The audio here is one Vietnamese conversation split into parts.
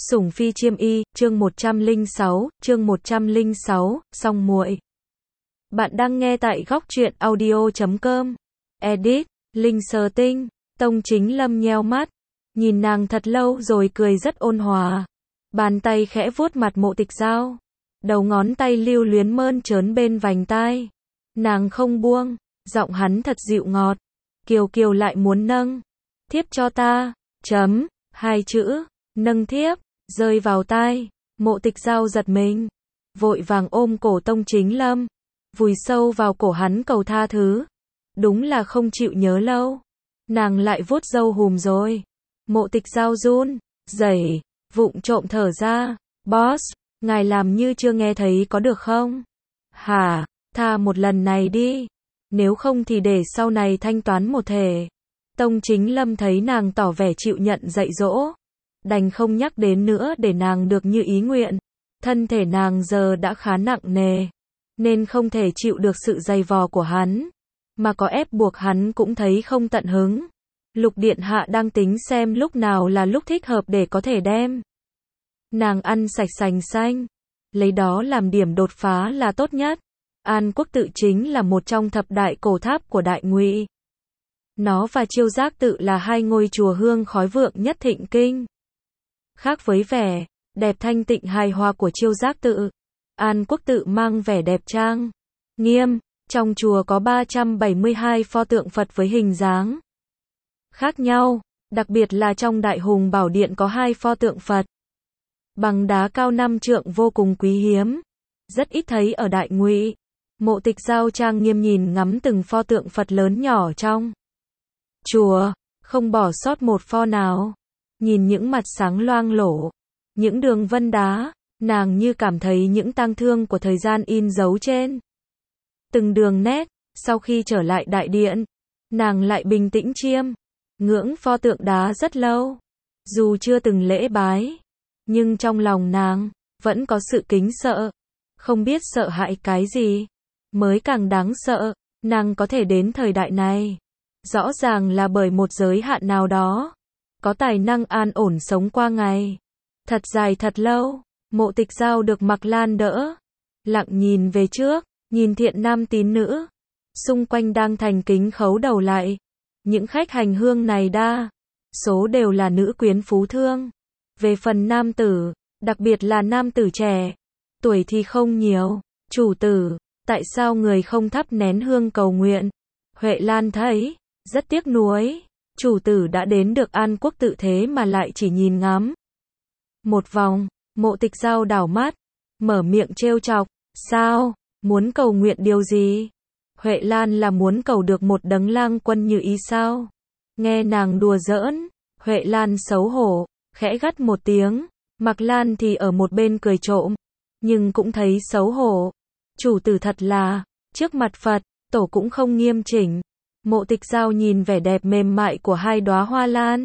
Sủng phi chiêm y, chương 106, song muội. Bạn đang nghe tại góc truyện audio.com. Edit, Linh Sơ Tinh. Tông Chính Lâm nheo mắt, nhìn nàng thật lâu rồi cười rất ôn hòa. Bàn tay khẽ vuốt mặt Mộ Tịch Giao. Đầu ngón tay lưu luyến mơn trớn bên vành tai. Nàng không buông, giọng hắn thật dịu ngọt. Kiều Kiều lại muốn nâng thiếp cho ta. Hai chữ, nâng thiếp, rơi vào tai. Mộ Tịch Giao giật mình, vội vàng ôm cổ Tông Chính Lâm, vùi sâu vào cổ hắn cầu tha thứ. Đúng là không chịu nhớ lâu. Nàng lại vuốt râu hùm rồi. Mộ Tịch Giao run rẩy, vụng trộm thở ra. Boss, ngài làm như chưa nghe thấy có được không? Hả, tha một lần này đi. Nếu không thì để sau này thanh toán một thể. Tông Chính Lâm thấy nàng tỏ vẻ chịu nhận dạy dỗ, đành không nhắc đến nữa để nàng được như ý nguyện. Thân thể nàng giờ đã khá nặng nề, nên không thể chịu được sự dày vò của hắn, mà có ép buộc hắn cũng thấy không tận hứng. Lục Điện Hạ đang tính xem lúc nào là lúc thích hợp để có thể đem nàng ăn sạch sành xanh, lấy đó làm điểm đột phá là tốt nhất. An Quốc Tự chính là một trong thập đại cổ tháp của Đại Ngụy. Nó và Chiêu Giác Tự là hai ngôi chùa hương khói vượng nhất Thịnh Kinh. Khác với vẻ đẹp thanh tịnh hài hòa của Chiêu Giác Tự, An Quốc Tự mang vẻ đẹp trang nghiêm. Trong chùa có 372 pho tượng Phật với hình dáng khác nhau, đặc biệt là trong Đại Hùng Bảo Điện có 2 pho tượng Phật bằng đá cao 5 trượng vô cùng quý hiếm, rất ít thấy ở Đại Ngụy. Mộ Tịch Giao trang nghiêm nhìn ngắm từng pho tượng Phật lớn nhỏ trong chùa, không bỏ sót một pho nào. Nhìn những mặt sáng loang lổ, những đường vân đá, nàng như cảm thấy những tang thương của thời gian in dấu trên từng đường nét. Sau khi trở lại đại điện, nàng lại bình tĩnh chiêm ngưỡng pho tượng đá rất lâu. Dù chưa từng lễ bái, nhưng trong lòng nàng vẫn có sự kính sợ. Không biết sợ hãi cái gì mới càng đáng sợ. Nàng có thể đến thời đại này, rõ ràng là bởi một giới hạn nào đó, có tài năng an ổn sống qua ngày thật dài thật lâu. Mộ Tịch Giao được Mặc Lan đỡ, lặng nhìn về trước, nhìn thiện nam tín nữ xung quanh đang thành kính khấu đầu lại. Những khách hành hương này đa số đều là nữ quyến phú thương. Về phần nam tử, đặc biệt là nam tử trẻ, tuổi thì không nhiều. Chủ tử, tại sao người không thắp nén hương cầu nguyện? Huệ Lan thấy rất tiếc nuối. Chủ tử đã đến được An Quốc Tự thế mà lại chỉ nhìn ngắm một vòng. Mộ Tịch Giao đảo mắt, mở miệng trêu chọc. Sao? Muốn cầu nguyện điều gì? Huệ Lan là muốn cầu được một đấng lang quân như ý sao? Nghe nàng đùa giỡn, Huệ Lan xấu hổ, khẽ gắt một tiếng. Mặc Lan thì ở một bên cười trộm, nhưng cũng thấy xấu hổ. Chủ tử thật là, trước mặt Phật, tổ cũng không nghiêm chỉnh. Mộ Tịch Giao nhìn vẻ đẹp mềm mại của hai đóa hoa lan.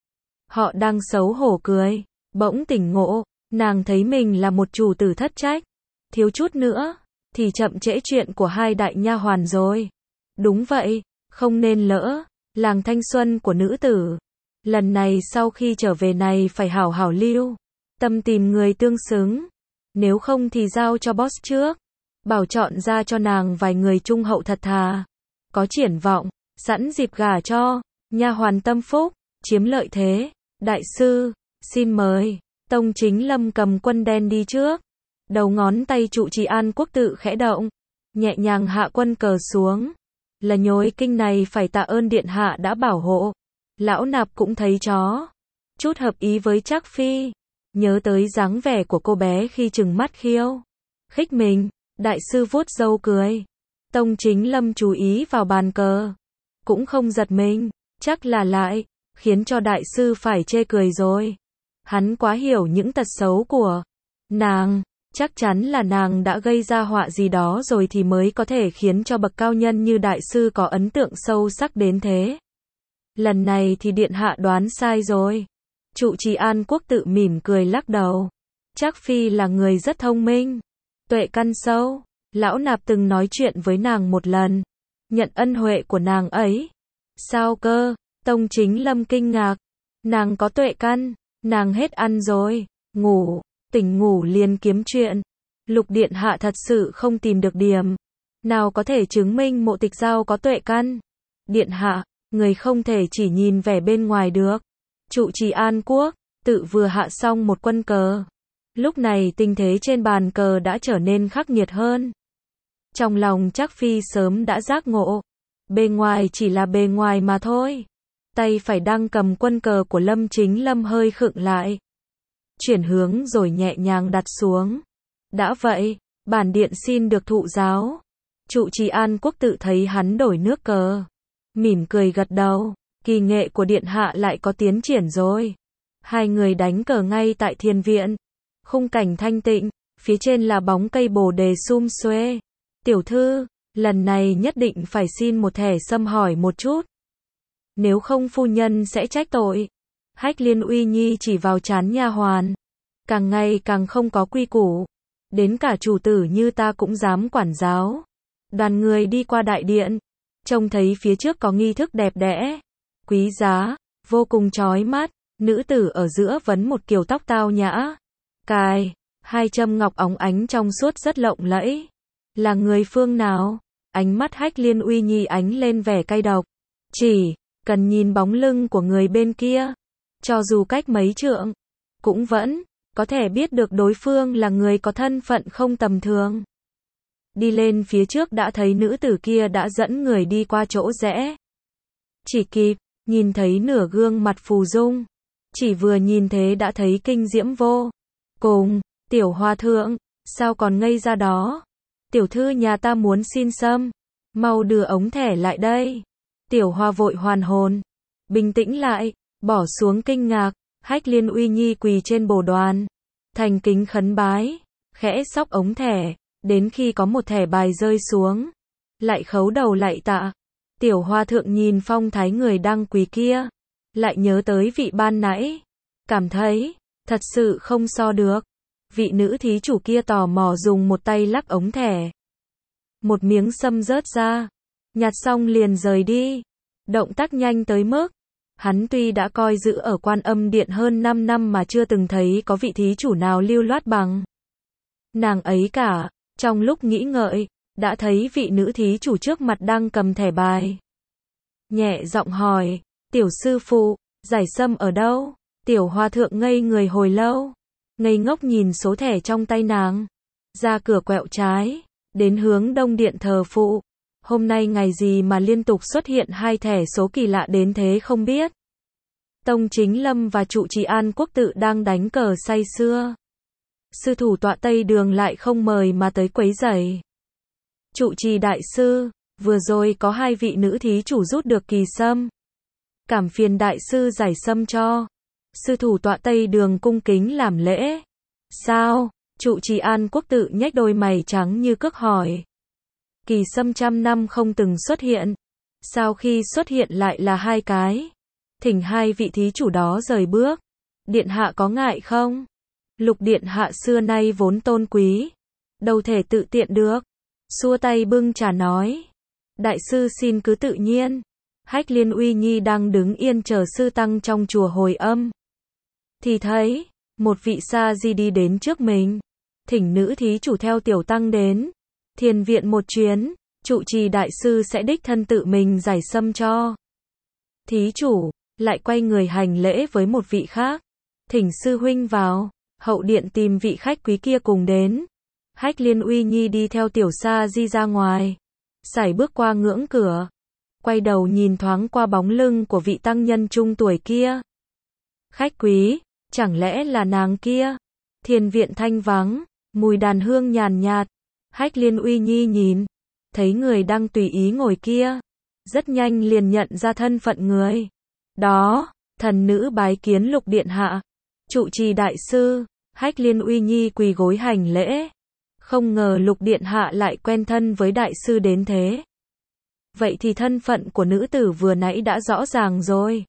Họ đang xấu hổ cười, bỗng tỉnh ngộ, nàng thấy mình là một chủ tử thất trách. Thiếu chút nữa thì chậm trễ chuyện của hai đại nha hoàn rồi. Đúng vậy, không nên lỡ làng thanh xuân của nữ tử. Lần này sau khi trở về này phải hảo hảo lưu tâm tìm người tương xứng, nếu không thì giao cho boss trước, bảo chọn ra cho nàng vài người trung hậu thật thà, có triển vọng, sẵn dịp gả cho nha hoàn tâm phúc, chiếm lợi thế. Đại sư, xin mời. Tông Chính Lâm cầm quân đen đi trước, đầu ngón tay trụ trì An Quốc Tự khẽ động, nhẹ nhàng hạ quân cờ xuống. Là nhối kinh này phải tạ ơn điện hạ đã bảo hộ. Lão nạp cũng thấy chó chút hợp ý với Trác phi, nhớ tới dáng vẻ của cô bé khi trừng mắt khiêu khích mình. Đại sư vuốt râu cười. Tông Chính Lâm chú ý vào bàn cờ, cũng không giật mình, chắc là lại khiến cho đại sư phải chê cười rồi. Hắn quá hiểu những tật xấu của nàng, chắc chắn là nàng đã gây ra họa gì đó rồi thì mới có thể khiến cho bậc cao nhân như đại sư có ấn tượng sâu sắc đến thế. Lần này thì điện hạ đoán sai rồi. Trụ trì An Quốc Tự mỉm cười lắc đầu. Trác phi là người rất thông minh, tuệ căn sâu. Lão nạp từng nói chuyện với nàng một lần, nhận ân huệ của nàng ấy. Sao cơ? Tông Chính Lâm kinh ngạc. Nàng có tuệ căn, nàng hết ăn rồi. ngủ, tỉnh ngủ liền kiếm chuyện. Lục điện hạ thật sự không tìm được điểm nào có thể chứng minh Mộ Tịch Giao có tuệ căn. Điện hạ, người không thể chỉ nhìn vẻ bên ngoài được. Trụ trì An Quốc, tự vừa hạ xong một quân cờ. Lúc này tình thế trên bàn cờ đã trở nên khắc nghiệt hơn. Trong lòng Trác Phi sớm đã giác ngộ. Bề ngoài chỉ là bề ngoài mà thôi. Tay phải đang cầm quân cờ của Lâm Chính Lâm hơi khựng lại. Chuyển hướng rồi nhẹ nhàng đặt xuống. Đã vậy, bản điện xin được thụ giáo. Trụ trì An Quốc tự thấy hắn đổi nước cờ. Mỉm cười gật đầu. Kỳ nghệ của điện hạ lại có tiến triển rồi. Hai người đánh cờ ngay tại thiên viện. Khung cảnh thanh tịnh, phía trên là bóng cây bồ đề sum xuê. Tiểu thư, lần này nhất định phải xin một thẻ sâm hỏi một chút. Nếu không phu nhân sẽ trách tội. Hách Liên Uy Nhi chỉ vào trán nha hoàn. Càng ngày càng không có quy củ. Đến cả chủ tử như ta cũng dám quản giáo. Đoàn người đi qua đại điện. Trông thấy phía trước có nghi thức đẹp đẽ, quý giá, vô cùng chói mắt. Nữ tử ở giữa vấn một kiểu tóc tao nhã. Cài, hai châm ngọc óng ánh trong suốt rất lộng lẫy. Là người phương nào? Ánh mắt Hách Liên Uy Nhi ánh lên vẻ cay độc. Chỉ cần nhìn bóng lưng của người bên kia, cho dù cách mấy trượng, cũng vẫn có thể biết được đối phương là người có thân phận không tầm thường. Đi lên phía trước đã thấy nữ tử kia đã dẫn người đi qua chỗ rẽ. Chỉ kịp nhìn thấy nửa gương mặt phù dung. Chỉ vừa nhìn thế đã thấy kinh diễm vô cùng. Tiểu hòa thượng, sao còn ngây ra đó? Tiểu thư nhà ta muốn xin sâm. Mau đưa ống thẻ lại đây. Tiểu Hoa vội hoàn hồn. Bình tĩnh lại, bỏ xuống kinh ngạc. Hách Liên Uy Nhi quỳ trên bồ đoàn. Thành kính khấn bái. Khẽ xóc ống thẻ. Đến khi có một thẻ bài rơi xuống. Lại khấu đầu lạy tạ. Tiểu Hoa thượng nhìn phong thái người đang quỳ kia. Lại nhớ tới vị ban nãy. Cảm thấy, thật sự không so được. Vị nữ thí chủ kia tò mò dùng một tay lắc ống thẻ. Một miếng sâm rớt ra. Nhặt xong liền rời đi. Động tác nhanh tới mức. Hắn tuy đã coi giữ ở Quan Âm Điện hơn 5 năm mà chưa từng thấy có vị thí chủ nào lưu loát bằng nàng ấy cả. Trong lúc nghĩ ngợi, đã thấy vị nữ thí chủ trước mặt đang cầm thẻ bài. Nhẹ giọng hỏi, tiểu sư phụ, giải sâm ở đâu? Tiểu Hòa thượng ngây người hồi lâu. Ngây ngốc nhìn số thẻ trong tay nàng. Ra cửa quẹo trái. Đến hướng đông điện thờ phụ. Hôm nay ngày gì mà liên tục xuất hiện hai thẻ số kỳ lạ đến thế không biết. Tông Chính Lâm và trụ trì An Quốc tự đang đánh cờ say sưa. Sư thủ tọa Tây Đường lại không mời mà tới quấy rầy. Trụ trì đại sư, vừa rồi có hai vị nữ thí chủ rút được kỳ sâm. Cảm phiền đại sư giải sâm cho. Sư thủ tọa Tây Đường cung kính làm lễ. Sao? Trụ trì An Quốc tự nhếch đôi mày trắng như cước hỏi. Kỳ sâm trăm năm không từng xuất hiện. Sao khi xuất hiện lại là hai cái? Thỉnh hai vị thí chủ đó rời bước. Điện hạ có ngại không? Lục điện hạ xưa nay vốn tôn quý. Đâu thể tự tiện được. Xua tay bưng trà nói. Đại sư xin cứ tự nhiên. Hách Liên Uy Nhi đang đứng yên chờ sư tăng trong chùa Hồi Âm. Thì thấy, một vị sa di đi đến trước mình. Thỉnh nữ thí chủ theo tiểu tăng đến thiền viện một chuyến, trụ trì đại sư sẽ đích thân tự mình giải sâm cho. Thí chủ, lại quay người hành lễ với một vị khác. Thỉnh sư huynh vào, hậu điện tìm vị khách quý kia cùng đến. Hách Liên Uy Nhi đi theo tiểu sa di ra ngoài. Sải bước qua ngưỡng cửa. Quay đầu nhìn thoáng qua bóng lưng của vị tăng nhân trung tuổi kia. Khách quý, chẳng lẽ là nàng kia? Thiền viện thanh vắng, mùi đàn hương nhàn nhạt. Hách Liên Uy Nhi nhìn, thấy người đang tùy ý ngồi kia. Rất nhanh liền nhận ra thân phận người. Đó, thần nữ bái kiến Lục điện hạ. Trụ trì đại sư, Hách Liên Uy Nhi quỳ gối hành lễ. Không ngờ Lục điện hạ lại quen thân với đại sư đến thế. Vậy thì thân phận của nữ tử vừa nãy đã rõ ràng rồi.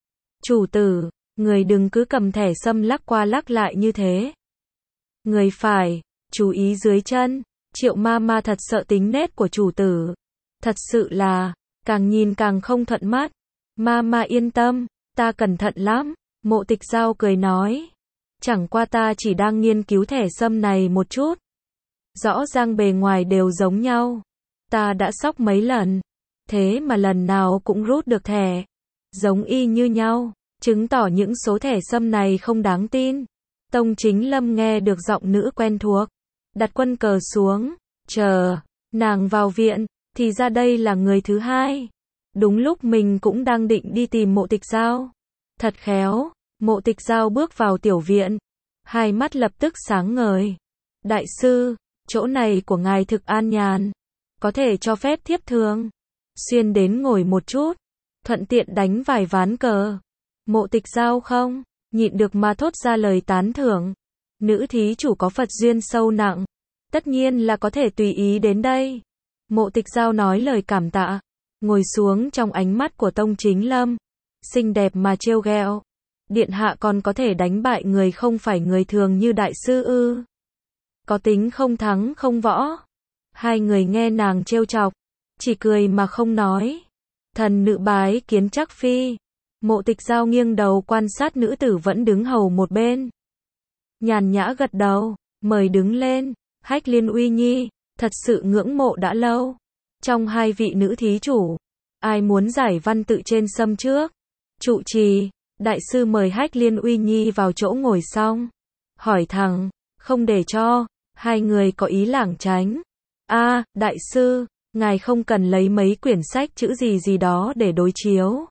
Chủ tử, người đừng cứ cầm thẻ sâm lắc qua lắc lại như thế. Người phải chú ý dưới chân. Triệu ma ma thật sợ tính nết của chủ tử. Thật sự là, càng nhìn càng không thuận mắt. Ma ma yên tâm, ta cẩn thận lắm. Mộ Tịch Giao cười nói. Chẳng qua ta chỉ đang nghiên cứu thẻ sâm này một chút. Rõ ràng bề ngoài đều giống nhau. Ta đã sóc mấy lần. Thế mà lần nào cũng rút được thẻ. Giống y như nhau. Chứng tỏ những số thẻ sâm này không đáng tin. Tông Chính Lâm nghe được giọng nữ quen thuộc. Đặt quân cờ xuống. Chờ. Nàng vào viện. Thì ra đây là người thứ hai. Đúng lúc mình cũng đang định đi tìm Mộ Tịch Giao. Thật khéo. Mộ Tịch Giao bước vào tiểu viện. Hai mắt lập tức sáng ngời. Đại sư, chỗ này của ngài thực an nhàn. Có thể cho phép thiếp thường xuyên đến ngồi một chút. Thuận tiện đánh vài ván cờ. Mộ Tịch Giao không nhịn được mà thốt ra lời tán thưởng. Nữ thí chủ có Phật duyên sâu nặng. Tất nhiên là có thể tùy ý đến đây. Mộ Tịch Giao nói lời cảm tạ. Ngồi xuống trong ánh mắt của Tông Chính Lâm. Xinh đẹp mà trêu ghẹo. Điện hạ còn có thể đánh bại người không phải người thường như đại sư ư? Có tính không thắng không võ? Hai người nghe nàng trêu chọc. Chỉ cười mà không nói. Thần nữ bái kiến Trác phi. Mộ Tịch Giao nghiêng đầu quan sát nữ tử vẫn đứng hầu một bên. Nhàn nhã gật đầu. Mời đứng lên. Hách Liên Uy Nhi. Thật sự ngưỡng mộ đã lâu. Trong hai vị nữ thí chủ. Ai muốn giải văn tự trên sâm trước? Trụ trì. Đại sư mời Hách Liên Uy Nhi vào chỗ ngồi xong. Hỏi thẳng. Không để cho. Hai người có ý lảng tránh. Đại sư. Ngài không cần lấy mấy quyển sách chữ gì đó để đối chiếu.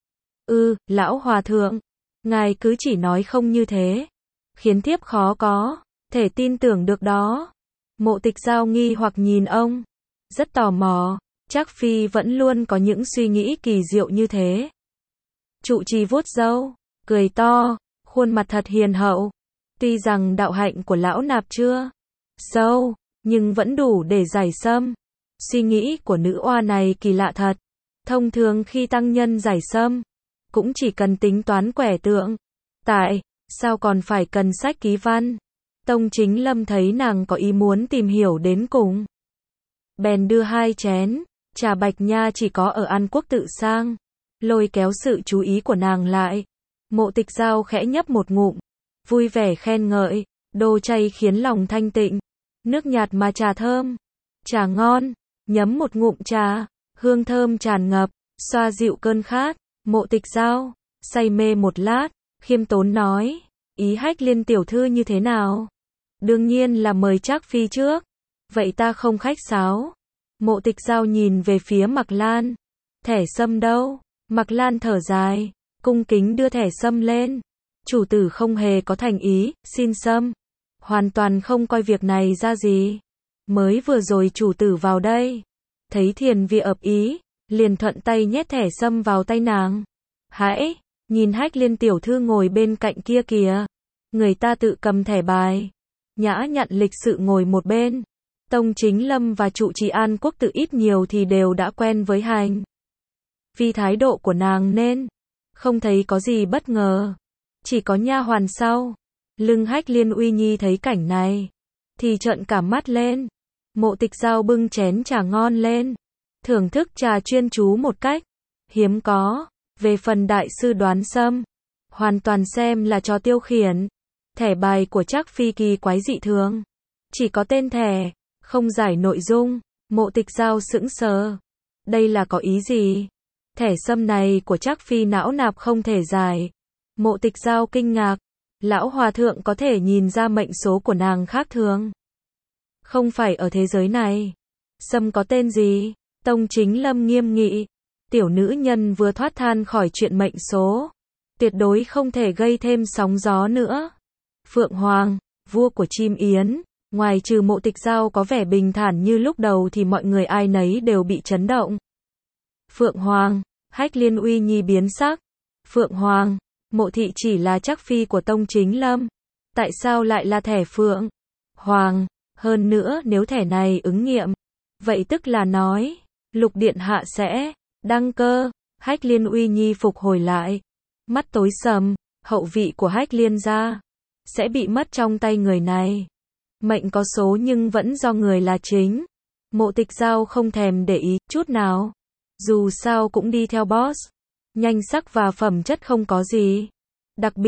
Lão hòa thượng. Ngài cứ chỉ nói không như thế. Khiến thiếp khó có thể tin tưởng được đó. Mộ Tịch Giao nghi hoặc nhìn ông. Rất tò mò. Trác phi vẫn luôn có những suy nghĩ kỳ diệu như thế. Trụ trì vuốt râu. Cười to. Khuôn mặt thật hiền hậu. Tuy rằng đạo hạnh của lão nạp chưa sâu. Nhưng vẫn đủ để giải sâm. Suy nghĩ của nữ oa này kỳ lạ thật. Thông thường khi tăng nhân giải sâm. Cũng chỉ cần tính toán quẻ tượng. Tại sao còn phải cần sách ký văn? Tông Chính Lâm thấy nàng có ý muốn tìm hiểu đến cùng. Bèn đưa hai chén. Trà Bạch Nha chỉ có ở An Quốc tự sang. Lôi kéo sự chú ý của nàng lại. Mộ Tịch Giao khẽ nhấp một ngụm. Vui vẻ khen ngợi. Đồ chay khiến lòng thanh tịnh. Nước nhạt mà trà thơm. Trà ngon. Nhấm một ngụm trà. Hương thơm tràn ngập. Xoa dịu cơn khát. Mộ Tịch Giao say mê một lát. Khiêm tốn nói. Ý Hách Liên tiểu thư như thế nào? Đương nhiên là mời Trác phi trước. Vậy ta không khách sáo. Mộ Tịch Giao nhìn về phía Mạc Lan. Thẻ sâm đâu? Mạc Lan thở dài. Cung kính đưa thẻ sâm lên. Chủ tử không hề có thành ý. Xin sâm. Hoàn toàn không coi việc này ra gì. Mới vừa rồi chủ tử vào đây. Thấy Thiền Vi ập ý. Liền thuận tay nhét thẻ sâm vào tay nàng. Hãy nhìn Hách Liên tiểu thư ngồi bên cạnh kia kìa. Người ta tự cầm thẻ bài. Nhã nhặn lịch sự ngồi một bên. Tông Chính Lâm và trụ trì An Quốc tự ít nhiều thì đều đã quen với hành. Vì thái độ của nàng nên không thấy có gì bất ngờ. Chỉ có nha hoàn sau lưng Hách Liên Uy Nhi thấy cảnh này thì trợn cả mắt lên. Mộ Tịch Giao bưng chén trà ngon lên. Thưởng thức trà chuyên chú một cách hiếm có. Về phần đại sư đoán sâm, hoàn toàn xem là trò tiêu khiển. Thẻ bài của Trác phi kỳ quái dị thường. Chỉ có tên thẻ, không giải nội dung. Mộ Tịch Giao sững sờ. Đây là có ý gì? Thẻ sâm này của Trác phi não nạp không thể giải. Mộ Tịch Giao kinh ngạc. Lão hòa thượng có thể nhìn ra mệnh số của nàng khác thường. Không phải ở thế giới này. Sâm có tên gì? Tông Chính Lâm nghiêm nghị. Tiểu nữ nhân vừa thoát than khỏi chuyện mệnh số. Tuyệt đối không thể gây thêm sóng gió nữa. Phượng Hoàng, vua của chim yến. Ngoài trừ Mộ Tịch Giao có vẻ bình thản như lúc đầu thì mọi người ai nấy đều bị chấn động. Phượng Hoàng, Hách Liên Uy Nhi biến sắc. Phượng Hoàng, Mộ thị chỉ là Trác phi của Tông Chính Lâm. Tại sao lại là thẻ Phượng Hoàng? Hơn nữa nếu thẻ này ứng nghiệm, vậy tức là nói, Lục Điện Hạ sẽ đăng cơ. Hách Liên Uy Nhi phục hồi lại. Mắt tối sầm, hậu vị của Hách Liên gia sẽ bị mất trong tay người này. Mệnh có số nhưng vẫn do người là chính. Mộ Tịch Giao không thèm để ý chút nào. Dù sao cũng đi theo boss. Nhanh sắc và phẩm chất không có gì đặc biệt.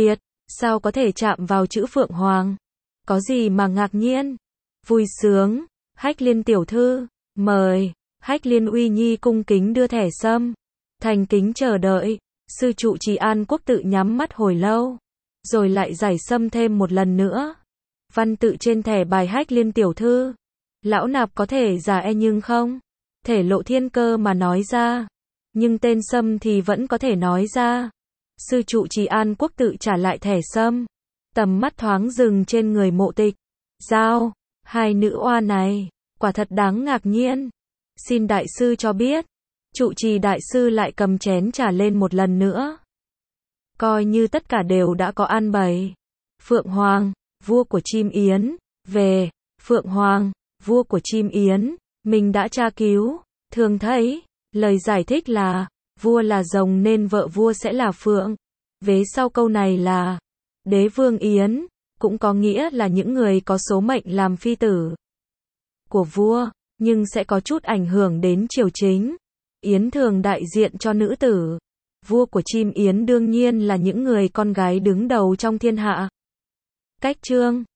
Sao có thể chạm vào chữ Phượng Hoàng? Có gì mà ngạc nhiên? Vui sướng, Hách Liên tiểu thư, mời. Hách Liên Uy Nhi cung kính đưa thẻ sâm, thành kính chờ đợi. Sư trụ trì An Quốc tự nhắm mắt hồi lâu, rồi lại giải sâm thêm một lần nữa. Văn tự trên thẻ bài Hách Liên tiểu thư, lão nạp có thể giả nhưng không thể lộ thiên cơ mà nói ra, nhưng tên sâm thì vẫn có thể nói ra. Sư trụ trì An Quốc tự trả lại thẻ sâm, tầm mắt thoáng dừng trên người Mộ Tịch. Giao, hai nữ oa này, quả thật đáng ngạc nhiên. Xin đại sư cho biết. Trụ trì đại sư lại cầm chén trà lên một lần nữa. Coi như tất cả đều đã có an bày. Phượng Hoàng, vua của chim yến, về. Phượng Hoàng, vua của chim yến, mình đã tra cứu, thường thấy, lời giải thích là, vua là rồng nên vợ vua sẽ là phượng. Vế sau câu này là, đế vương yến, cũng có nghĩa là những người có số mệnh làm phi tử của vua, nhưng sẽ có chút ảnh hưởng đến triều chính. Yến thường đại diện cho nữ tử. Vua của chim yến đương nhiên là những người con gái đứng đầu trong thiên hạ. Cách chương